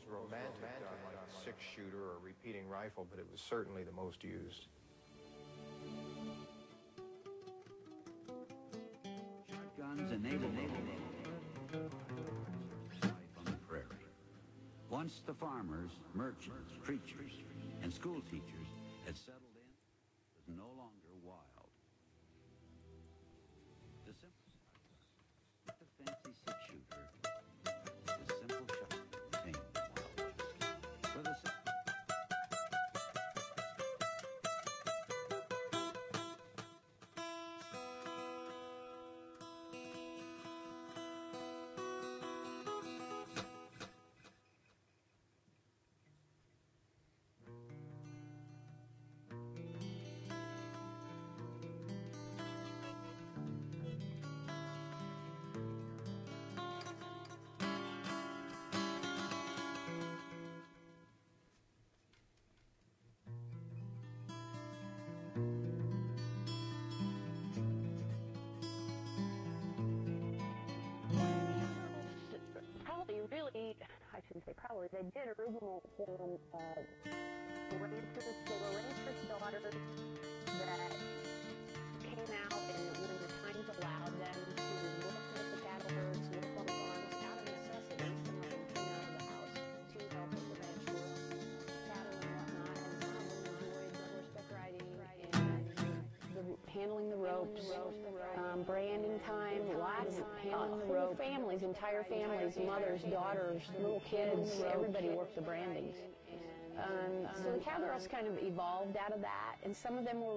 romantic gun like a six-shooter or a repeating rifle, but it was certainly the most used. Shotguns enabled life on the prairie. Once the farmers, merchants, preachers, and school teachers had settled in, it was no longer wild. The simple the fancy six-shooter, the simple shotgun tamed the Wild West. For the I shouldn't say probably, they did original form ranchers. They were ranchers' daughters that came out and when the times allowed them to work with the cattle herds, work on the farms out of necessity. Some of them came out of the house to help with the ranch work, cattle and whatnot, and some of them enjoyed the horseback riding and handling the ropes, branding time, lots of handling the ropes. Families, entire families, mothers, daughters, little kids, everybody worked the brandings. So the cowgirls kind of evolved out of that, and some of them were